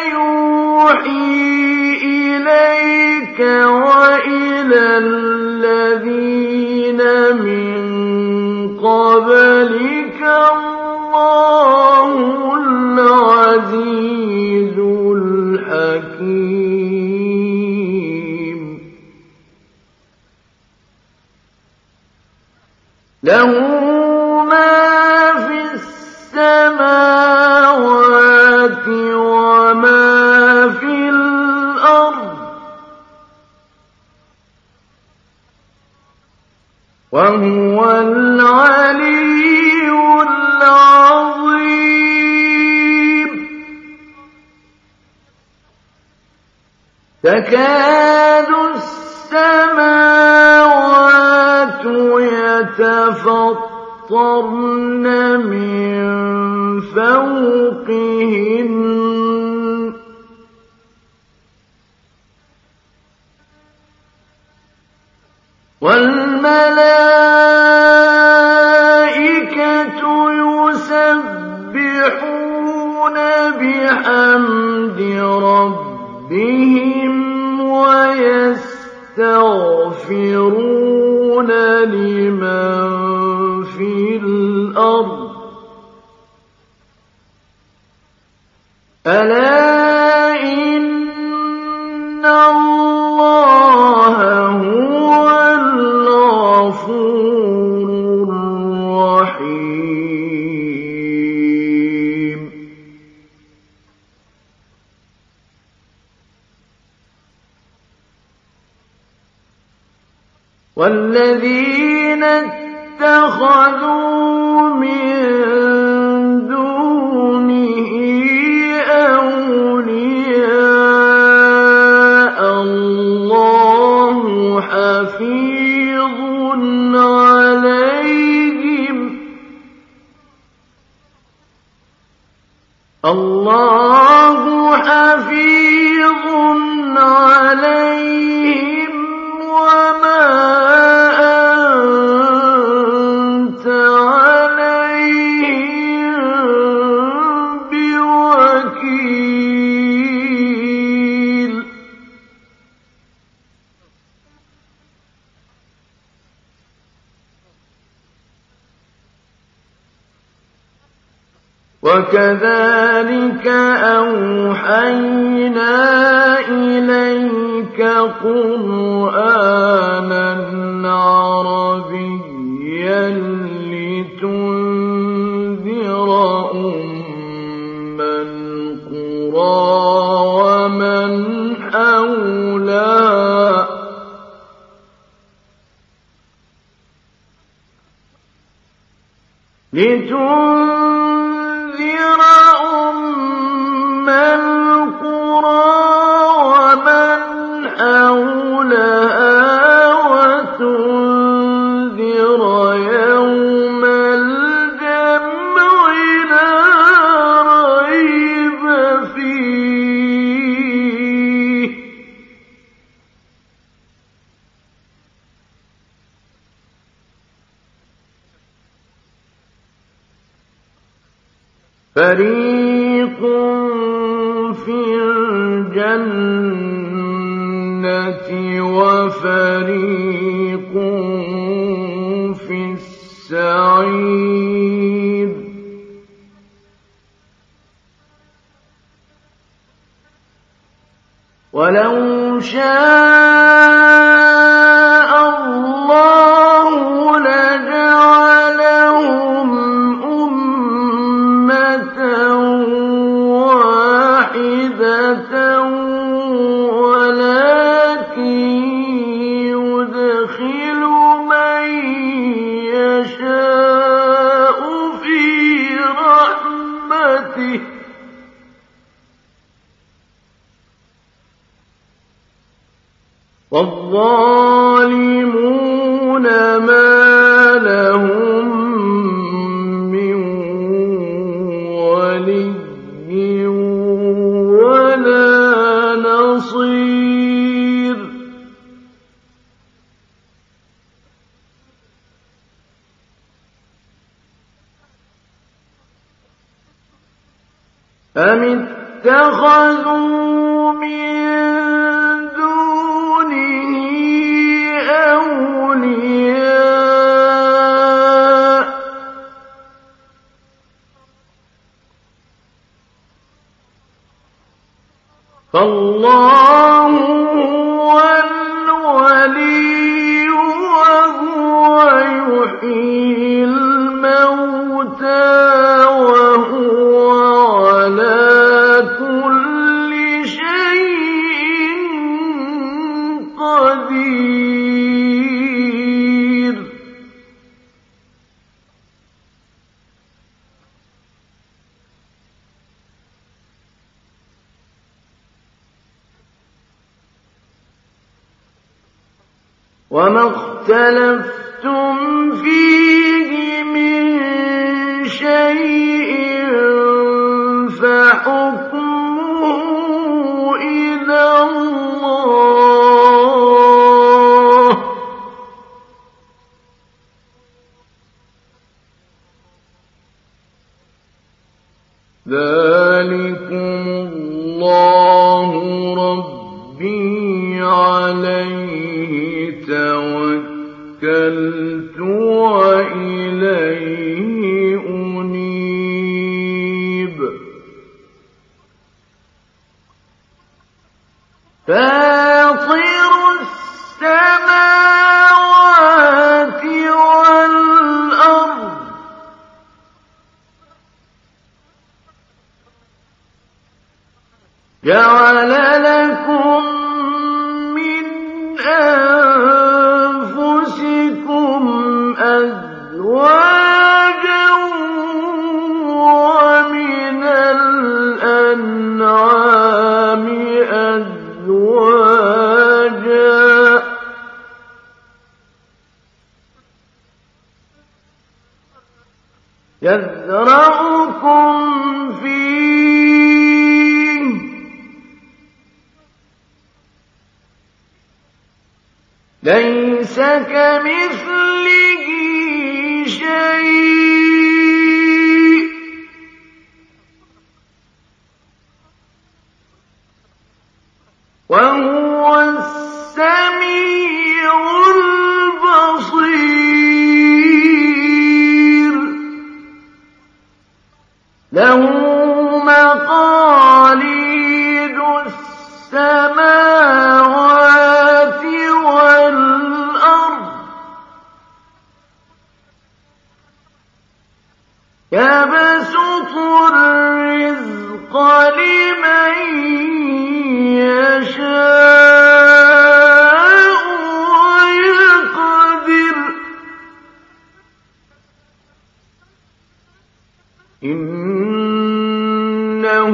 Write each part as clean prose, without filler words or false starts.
يُوحِي إِلَيْكَ وَإِلَى الَّذِينَ مِن قَبْلِكَ اللَّهُ الْعَزِيزُ الْحَكِيمُ. لَهُ مَا فِي السَّمَاوَاتِ وَمَا فِي الْأَرْضِ ۖ وَهُوَ الْعَلِيُّ الْعَظِيمُ. تَكَادُ السَّمَاوَاتُ يَتَفَطَّرْنَ مِن فَوْقِهِنَّ وَالْمَلَائِكَةُ يُسَبِّحُونَ بِحَمْدِ رَبِّهِمْ وَيَسْتَغْفِرُونَ لِمَن فِي الْأَرْضِ ۗ أَلَا إِنَّ اللَّهَ هُوَ الْغَفُورُ الرَّحِيمُ. وَالَّذِينَ اتَّخَذُوا مِن دُونِهِ أَوْلِيَاءَ اللَّهُ حَفِيظٌ عَلَيْهِمْ وَمَا أَنتَ عَلَيْهِم بِوَكِيلٍ. وَكَذَلِكَ أَوْحَيْنَا إِلَيْكَ قُرْآنًا عَرَبِيًّا لِّتُنذِرَ أُمَّ الْقُرَىٰ وَمَنْ حَوْلَهَا وَتُنذِرَ يَوْمَ الْجَمْعِ لَا رَيْبَ فِيهِ ۚ فَرِيقٌ فِي الْجَنَّةِ وَفَرِيقٌ فِي السَّعِيرِ. وَلَوْ شَاءَ اللَّهُ لَجَعَلَهُمْ أُمَّةً وَاحِدَةً وَلَٰكِن يُدْخِلُ مَن يَشَاءُ فِي رَحْمَتِهِ ۚ وَالظَّالِمُونَ مَا لَهُم مِّن وَلِيٍّ وَلَا نَصِيرٍ. أَمِ اتَّخَذُوا مِن دُونِهِ أَوْلِيَاءَ ۖ فَاللَّهُ هُوَ الْوَلِيُّ وَهُوَ يُحْيِي الْمَوْتَىٰ وَهُوَ عَلَىٰ كُلِّ شَيْءٍ قَدِيرٌ. وَمَا اخْتَلَفْتُمْ فِيهِ مِن شَيْءٍ فَحُكْمُهُ إِلَى اللَّهِ ۚ ذَٰلِكُمُ اللَّهُ رَبِّي عَلَيْهِ تَوَكَّلْتُ وَإِلَيْهِ أُنِيبُ. فَاطِرُ السَّمَاوَاتِ وَالْأَرْضِ جَعَلَ لَكُم مِّنْ أَنفُسِكُمْ أَزْوَاجًا وَمِنَ الْأَنْعَامِ أَزْوَاجًا ۖ يَذْرَؤُكُمْ فِيهِ ۚ لَيْسَ كَمِثْلِهِ شَيْءٌ ۖ وَهُوَ السَّمِيعُ الْبَصِيرُ. لَهُ مَقَالِيدُ السَّمَاوَاتِ وَالْأَرْضِ ۖ يَبْسُطُ الرِّزْقَ لِمَن يَشَاءُ وَيَقْدِرُ ۚ إِنَّهُ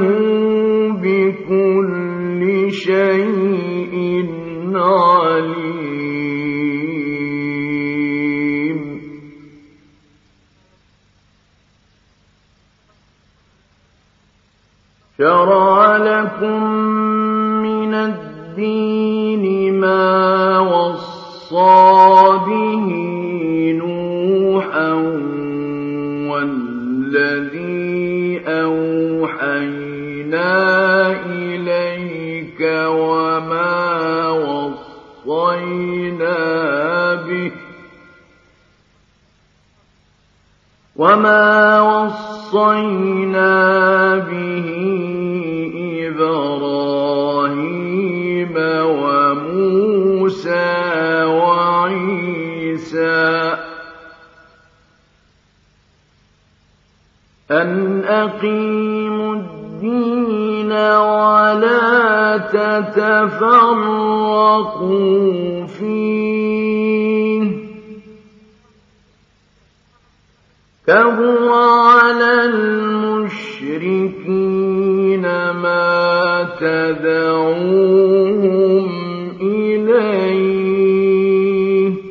بِكُلِّ شَيْءٍ عَلِيمٌ. شَرَعَ لَكُم مِّنَ الدِّينِ مَا وَصَّىٰ بِهِ نُوحًا وَالَّذِي أَوْحَيْنَا إِلَيْكَ وَمَا وَصَّيْنَا بِهِ إِبْرَاهِيمَ وَمُوسَىٰ وَعِيسَىٰ أَنْ أَقِيمُوا الدِّينَ وَلَا تَتَفَرَّقُوا فِيهِ ۚ كَبُرَ عَلَى الْمُشْرِكِينَ مَا تَدْعُوهُمْ إِلَيْهِ ۚ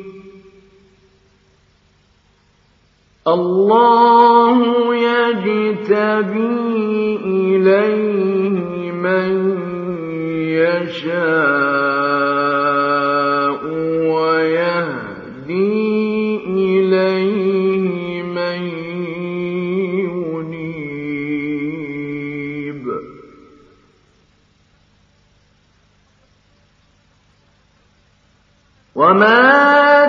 اللَّهُ يَجْتَبِي إِلَيْهِ مَن يَشَاءُ وَيَهْدِي إِلَيْهِ مَن يُنِيبُ. وما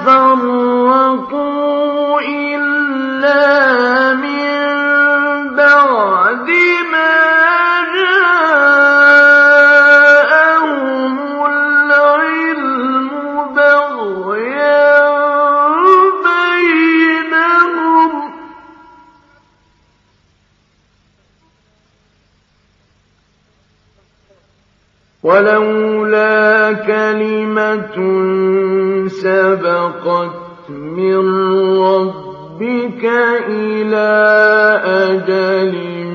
تفرقوا إلا من بعد ما جاءهم العلم بغيا بينهم ولولا كلمة سبقت من ربك إلى أجل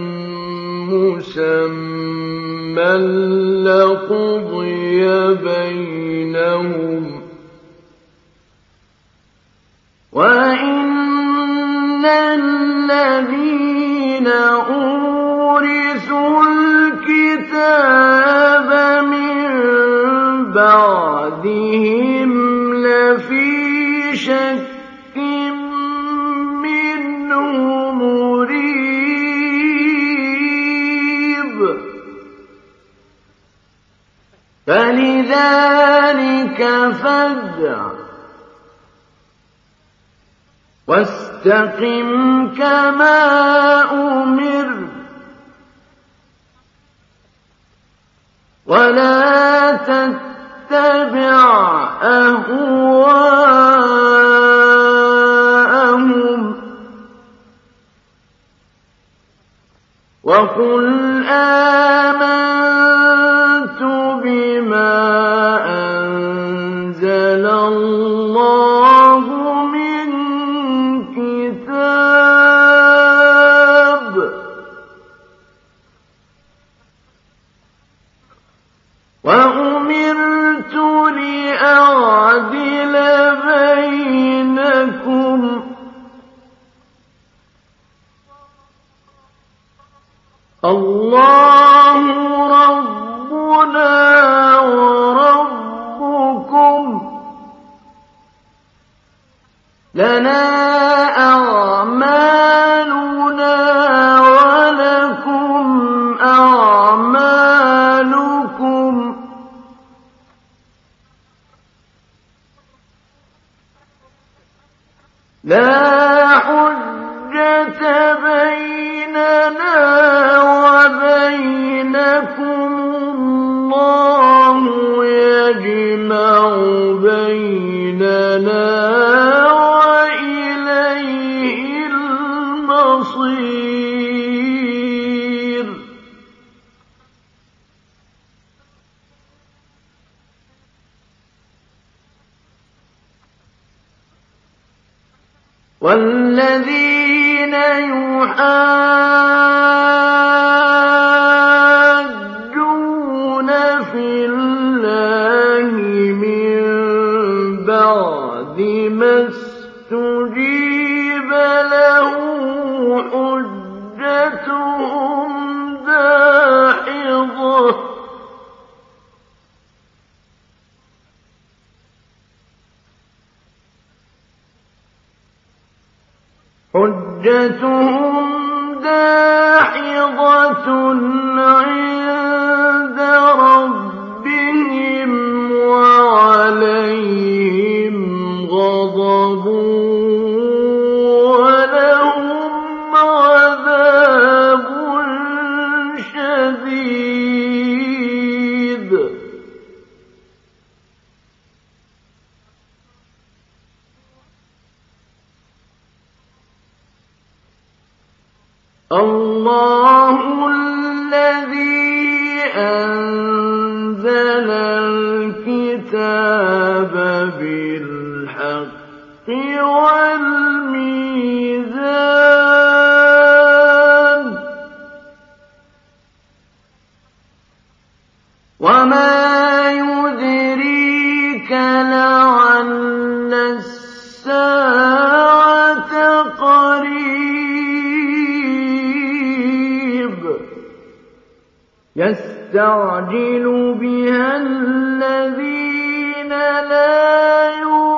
مسمى لقضي بينهم وإن الذين أورثوا الكتاب من بعدهم لفي شك منه مريب فلذلك فادع واستقم كما أمرت ولا تتبع أهواءهم وقل آمنت بما أنزل الله من كتاب وأمرت لأعدل بينكم الله ربنا وربكم لنا أعمالنا ولكم أعمالكم لا حجة بيننا وبينكم الله يجمع بيننا وإليه المصير والذين يحاجون في الله من بعد ما استجيب له حجتهم داحضة عند ربهم وعليهم غضب ولهم عذاب شديد الله الذي أنزل الكتاب بالحق والميزان وما يدريك لعل الساعة قريب يستعجل بها الذين لا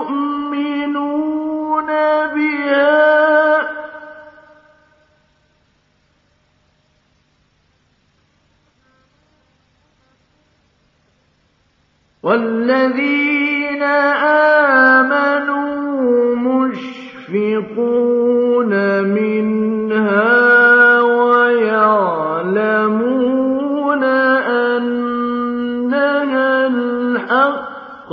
يؤمنون بها والذين آمَنُوا مُشْفِقُونَ مِنْهَا وَيَعْلَمُونَ أَنَّهَا الْحَقُّ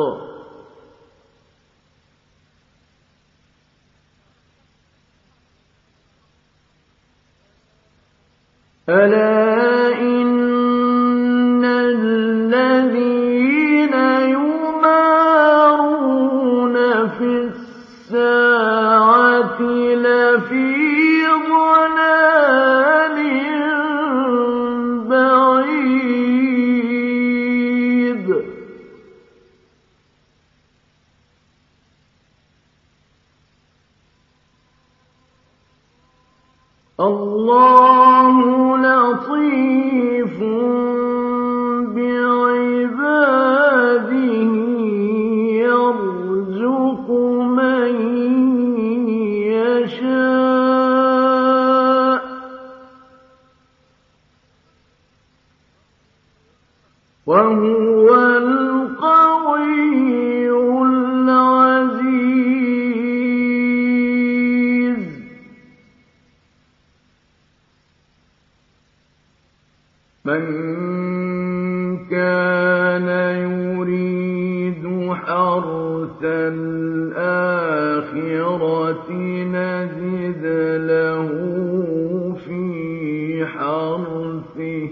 أَلَا إِنَّ الَّذِينَ يُمَارُونَ فِي السَّاعَةِ لَفِي ضَلَالٍ بَعِيدٍ اللَّهُ لطيف بعباده يرزق من يشاء وهو القوي العزيز من كان يريد حرث الآخرة نزد له في حرثه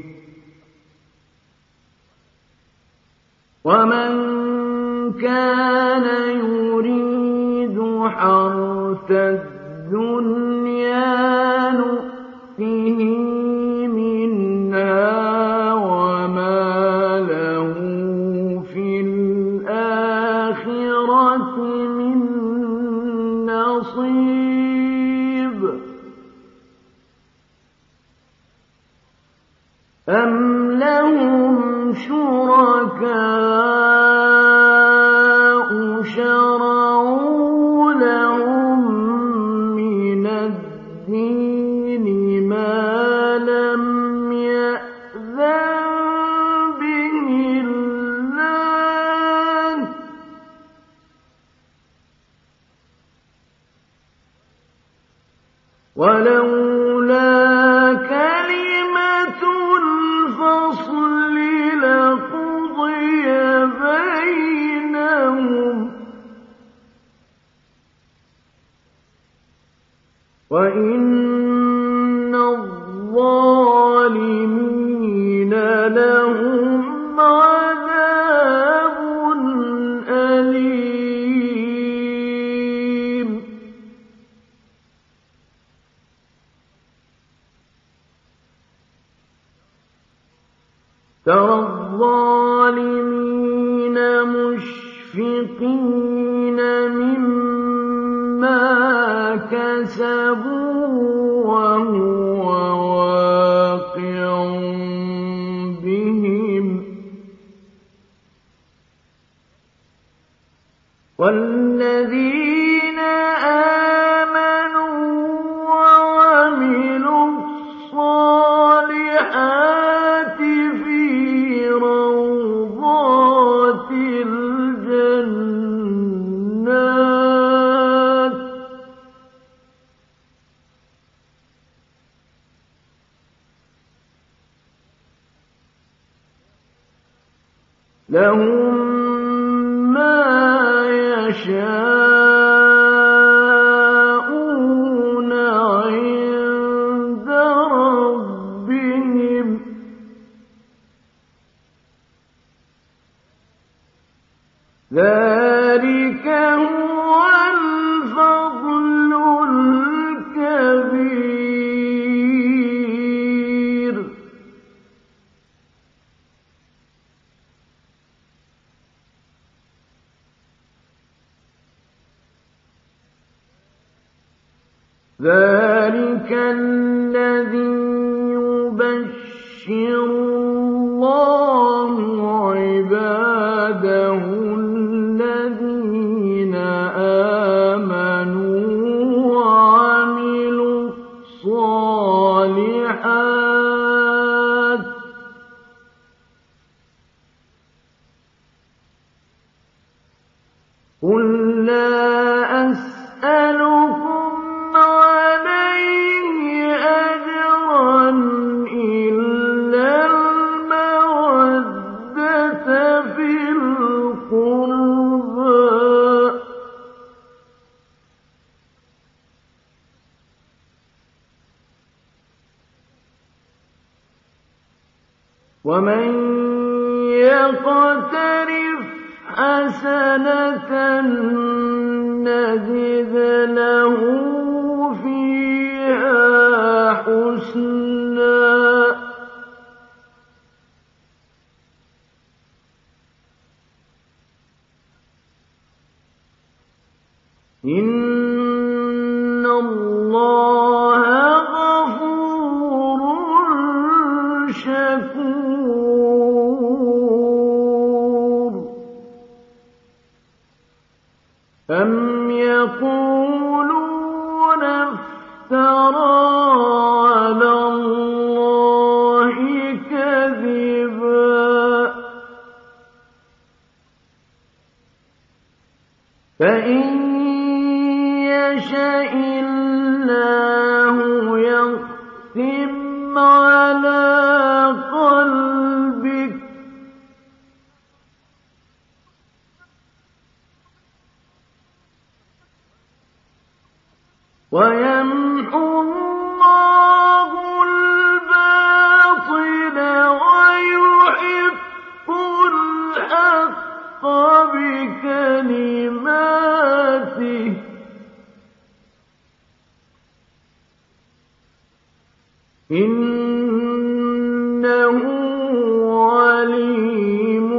ومن كان يريد حرث الدنيا نؤته منها وما له في الآخرة من نصيب أم لهم شركاء شرعوا لهم من الدين ما لم يأذن به الله ولولا كلمة الفصل لقضي بينهم وإن الظالمين لهم عذاب أليم ترى الظالمين مشفقين مما كسبوا وهو واقع بهم والذين آمنوا وعملوا الصالحات في روضات الجنات لهم ما يشاءون عند ربهم ذلك هو الفضل الكبير ذلك الذي يبشر الله عباده الذين آمنوا وعملوا الصالحات قُل لَّا أَسْأَلُكُمْ عَلَيْهِ أَجْرًا إِلَّا الْمَوَدَّةَ فِي الْقُرْبَىٰ ۗ وَمَن يَقْتَرِفْ حَسَنَةً نَّزِدْ لَهُ فِيهَا حُسْنًا ۚ إِنَّ اللَّهَ غَفُورٌ شَكُورٌ. أَمْ يَقُولُونَ افْتَرَىٰ عَلَى اللَّهِ كَذِبًا ۖ فَإِن يَشَإِ اللَّهُ يَخْتِمْ عَلَىٰ قَلْبِكَ وَيَمْحُو اللَّهُ الْبَاطِلَ وَيُحِقُّ الْحَقَّ بِكَلِمَاتِهِ ۚ إِنَّهُ عَلِيمٌ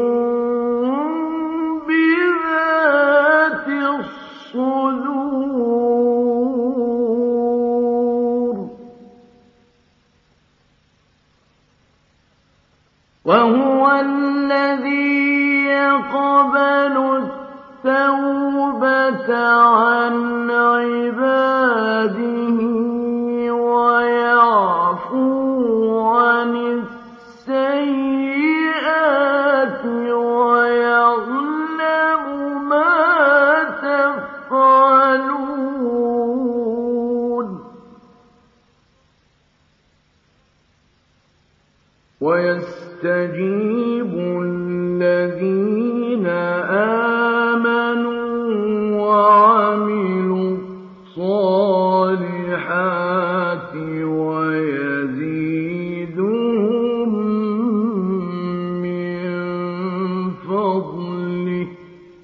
بِذَاتِ الصُّدُورِ. وَهُوَ الَّذِي يَقْبَلُ التَّوْبَةَ عَنْ عِبَادِهِ وَيَعْفُو عَنِ السَّيِّئَاتِ وَيَعْلَمُ مَا تَفْعَلُونَ. وَيَسْتَجِيبُ الَّذِينَ آمَنُوا وَعَمِلُوا الصَّالِحَاتِ وَيَزِيدُهُم مِّن فَضْلِهِ ۚ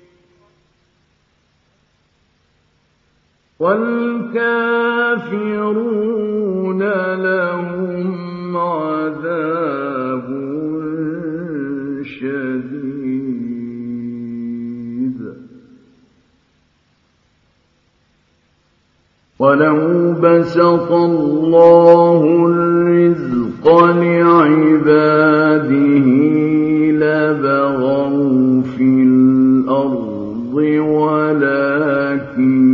وَالْكَافِرُونَ لَهُمْ عَذَابٌ شَدِيدٌ. وَلَوْ بَسَطَ اللَّهُ الرِّزْقَ لِعِبَادِهِ لَبَغَوْا فِي الْأَرْضِ وَلَكِن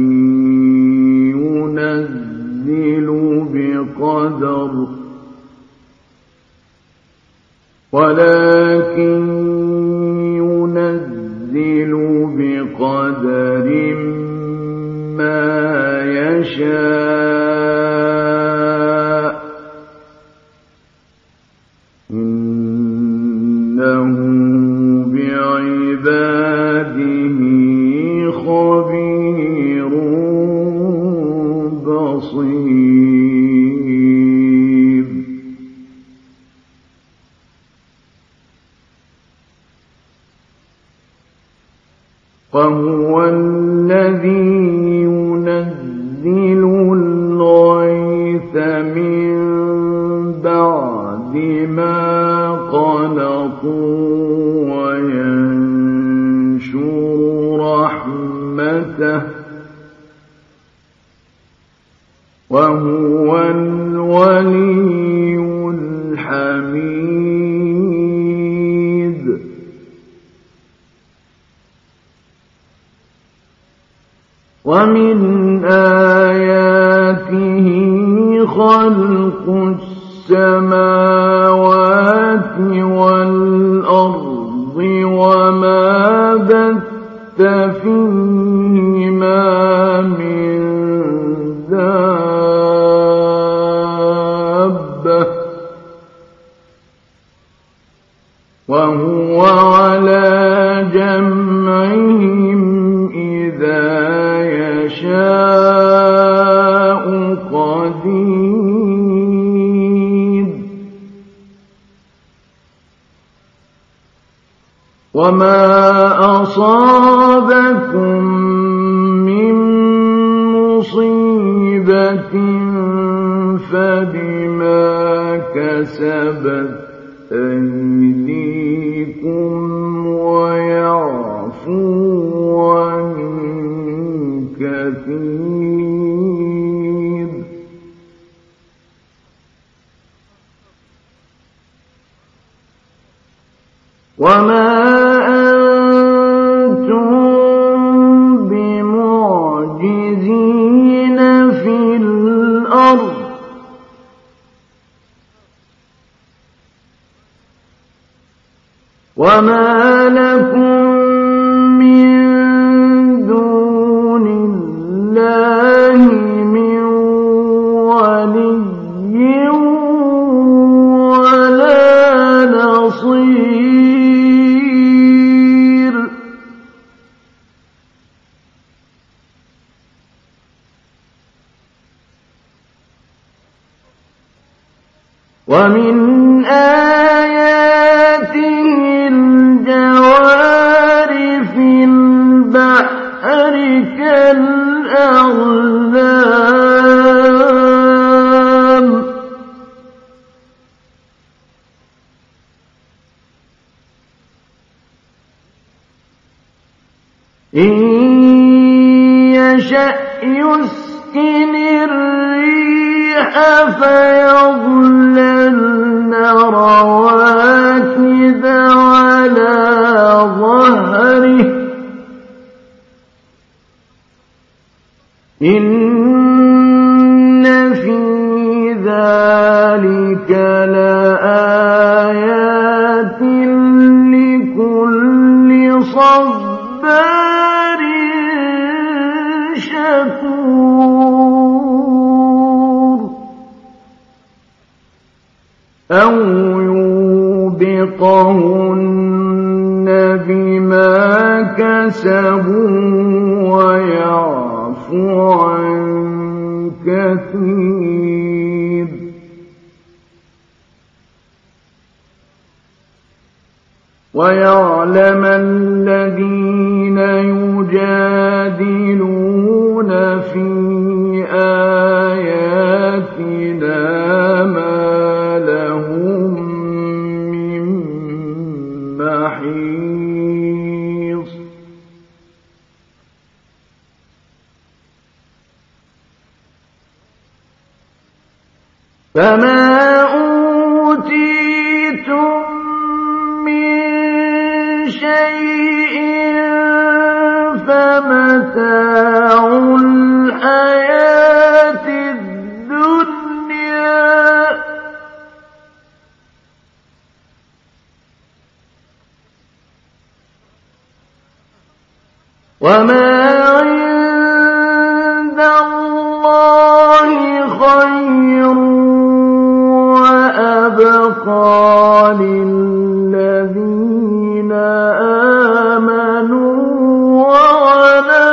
يُنَزِّلُ بِقَدَرٍ مَّا يَشَاءُ ۚ إِنَّهُ بِعِبَادِهِ خَبِيرٌ بَصِيرٌ. وَهُوَ الَّذِي يُنَزِّلُ الْغَيْثَ مِن بَعْدِ مَا قَنَطُوا وَيَنشُرُ رَحْمَتَهُ ۚ وَهُوَ الْوَلِيُّ الْحَمِيدُ. وَمِنْ آيَاتِهِ خَلْقُ السَّمَاوَاتِ وَالْأَرْضِ وَمَا بَثَّ فِي وعلى جمعهم إذا يشاء قدير وما أصابكم من مصيبة فبما كسبت أيديكم ويعفو عن كثير وما أنتم بمعجزين في الأرض وما لكم من دون الله من ولي ولا نصير ومن آياته الجوار في البحر كالأعلام إن يشأ يسكن الريح فيظللن رواكد على ظهره إن في ذلك لآيات لكل صبار شكور أو يوبقهن بما كسبوا ويعفو عن كثير ويعلم الذين يجادلون في آياتنا ما لهم من محيص فما أوتيتم من شيء فمتاع الحياة الدنيا وما عند الله خير وأبقى للذين آمنوا وعلى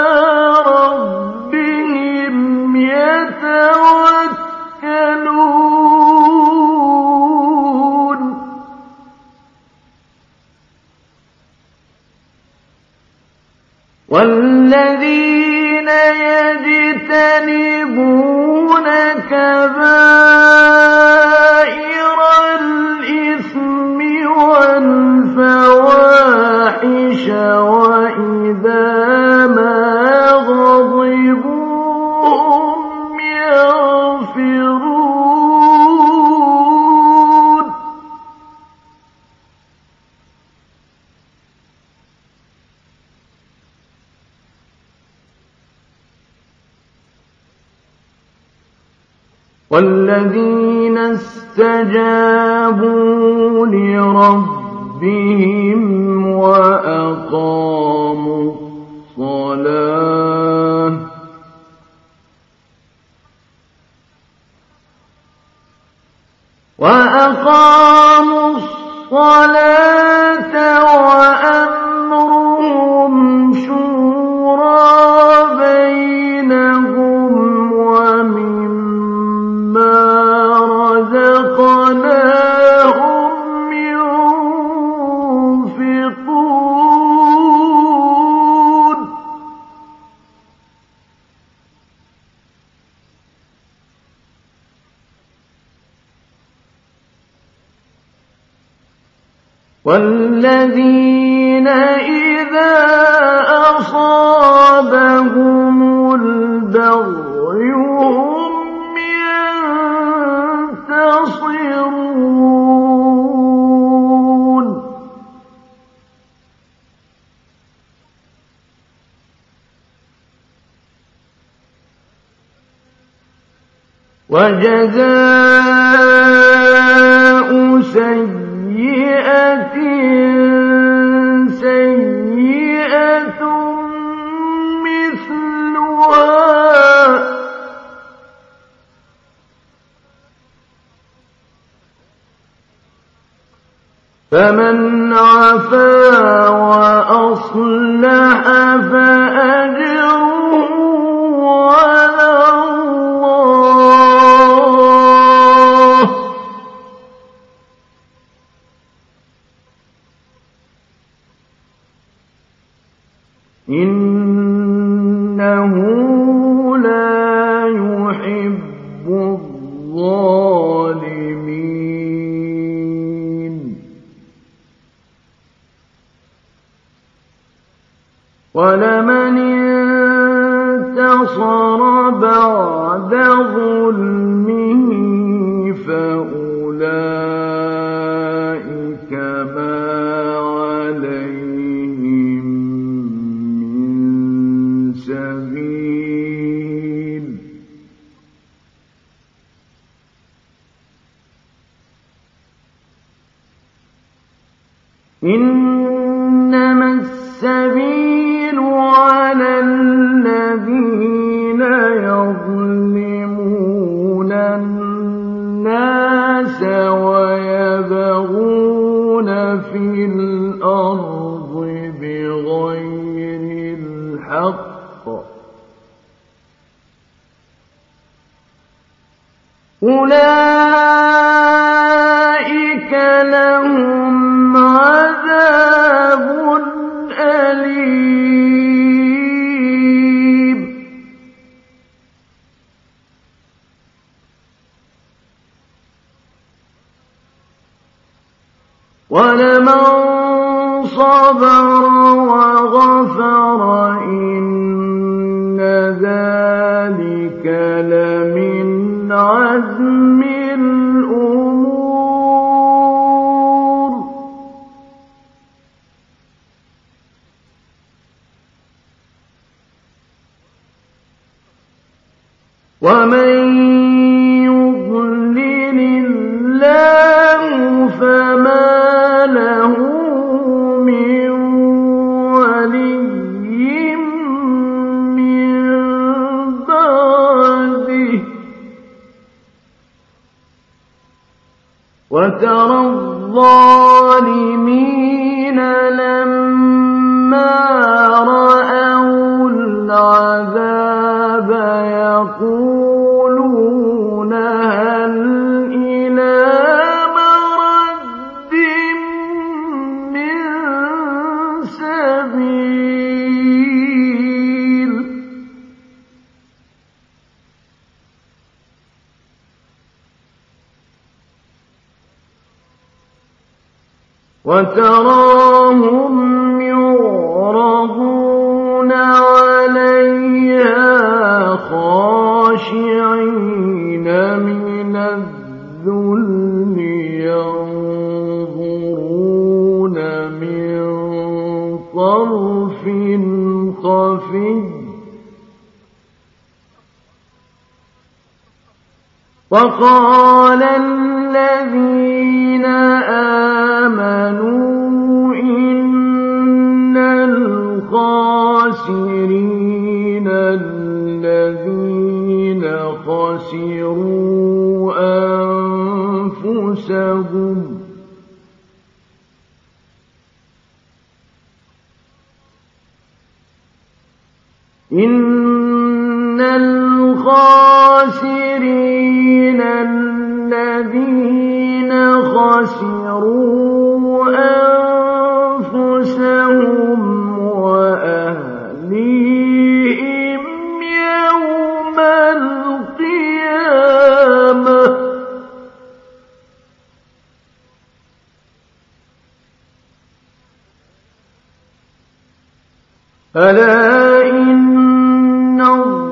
ربهم يتوكلون والذين يجتنبون كبائر الإثم والفواحش وإذا ما غضبوا هم يغفرون والذين استجابوا لربهم وأقاموا الصلاة الذين إذا أصابهم البغي هم ينتصرون وجزاء سيئة سيئة مثلها فمن عفا وأصلح فأجره على الله إنه لا يحب الظالمين ولمن انتصر بعد ظلمه فأولئك ما عليهم من سبيل إنما السبيل على الذين يظلمون الناس ويبغون في الأرض بغير الحق أولئك لهم عذاب أليم ولمن صبر وغفر إن ذلك لمن عزم الأمور ومن يضلل الله فما له من ولي من بعده وترى الظالمين لما رأوا العذاب يقولون هل إلى مرد من سبيل وتراهم يعرضون عليها خاشعين من الذل ينظرون من طرف خفي وقال الذين آمنوا إن الخاسرين الذين خسروا أنفسهم إن الخاسرين الذين خسروا أنفسهم وأهليهم يوم القيامة ألا إن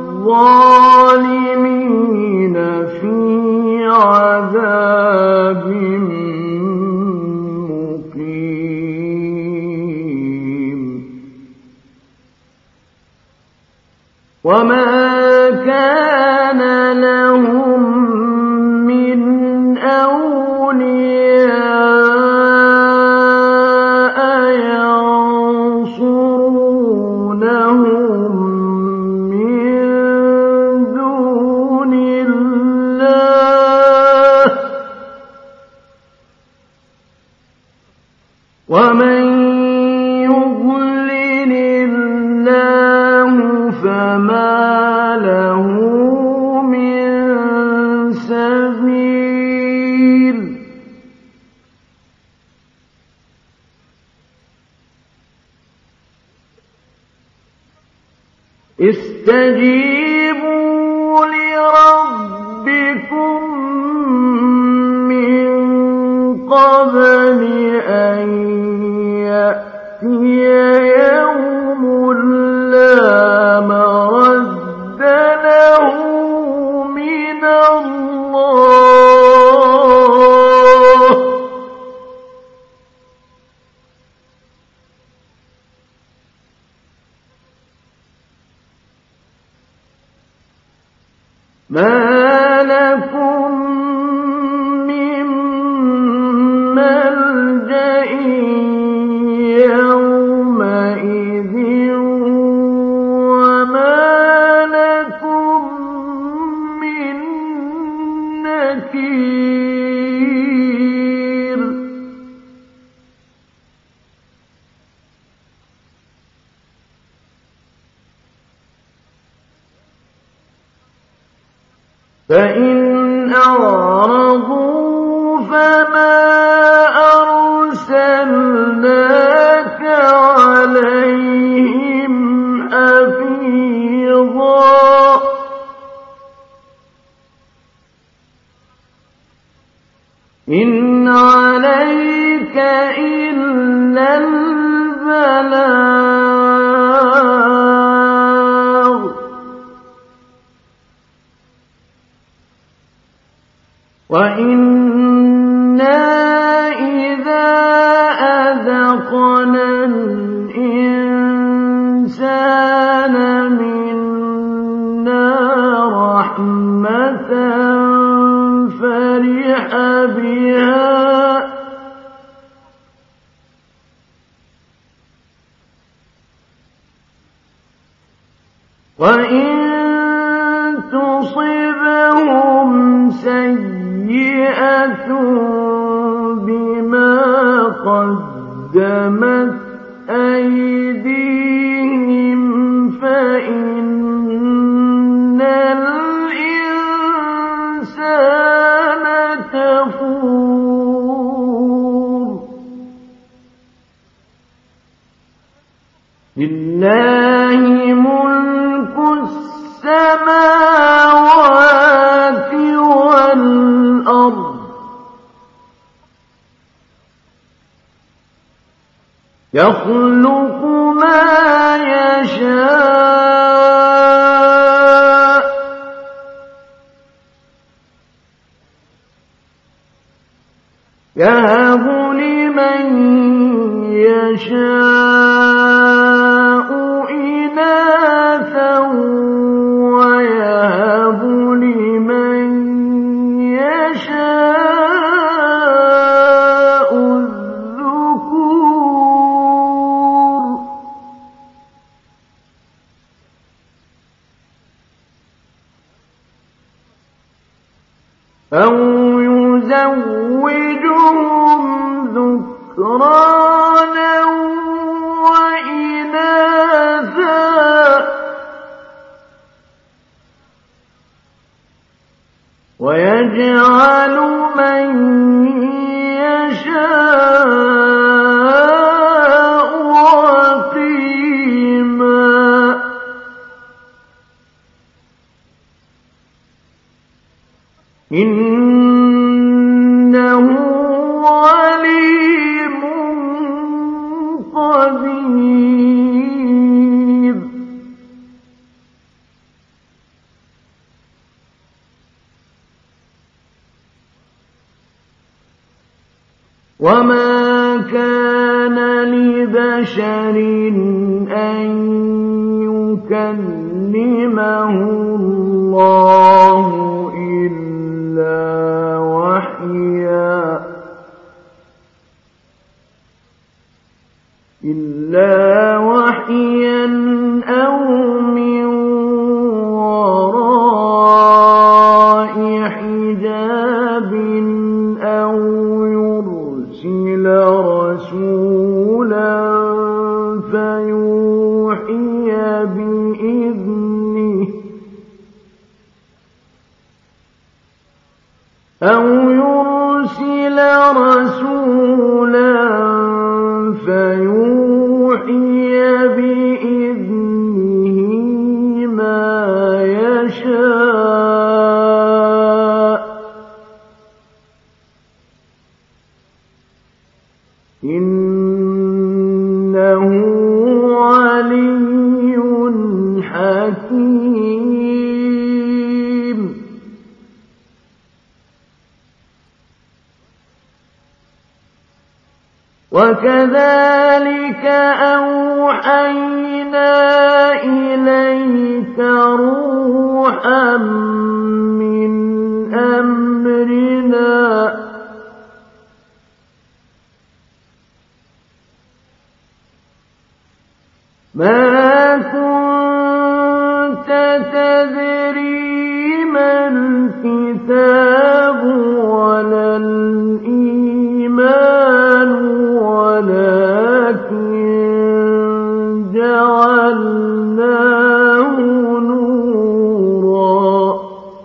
الظالمين في عذاب مقيم وما كان لهم من أولياء ينصرونهم من دون الله ومن يضلل الله فما له من سبيل استجيبوا لربكم من قبل أن يأتي يوم لا مرد له من الله ما لكم من ملجأ يومئذ وما لكم من نكير فإن أعرضوا فما أرسلناك عليهم حفيظا إن عليك إلا البلاغ وإنا إذا أذقنا الإنسان منا رحمة فرح بها وإن تصبهم سيئة بما قدمت أيديهم فإن الإنسان كفور لله ملك السماوات والأرض يخلق ما يشاء يهب لمن يشاء إناثا ويهب لمن يشاء الذكور أو يزوجهم ذكرانا وإناثا ويجعل من يشاء عقيما إنه عليم قدير وما كان لبشر أن يكلمه الله إلا وحيا أو من وراء حجاب أو يرسل رسولا فيوحي بإذنه ما يشاء إنه علي حكيم. وكذلك أوحينا إليك روحا من أمرنا ما كنت تدري ما الكتاب ولا الإيمان ولكن جعلناه نورا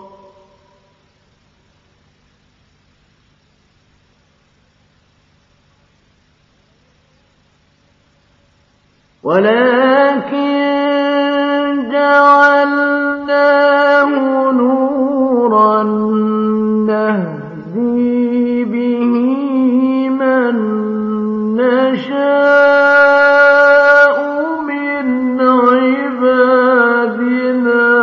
نهدي به من نشاء من عبادنا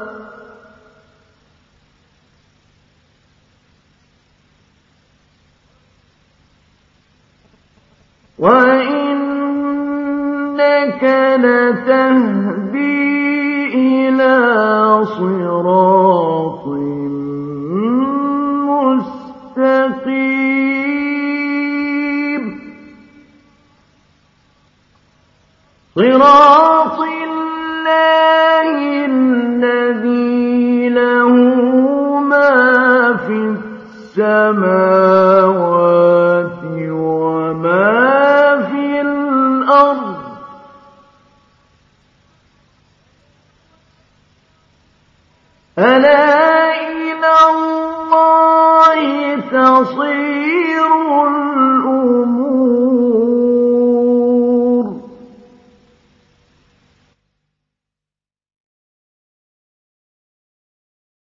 وإنك لتهدي إلى صراط مستقيم صراط الله الذي له ما في السماوات وما في الأرض ألا إلى الله تصير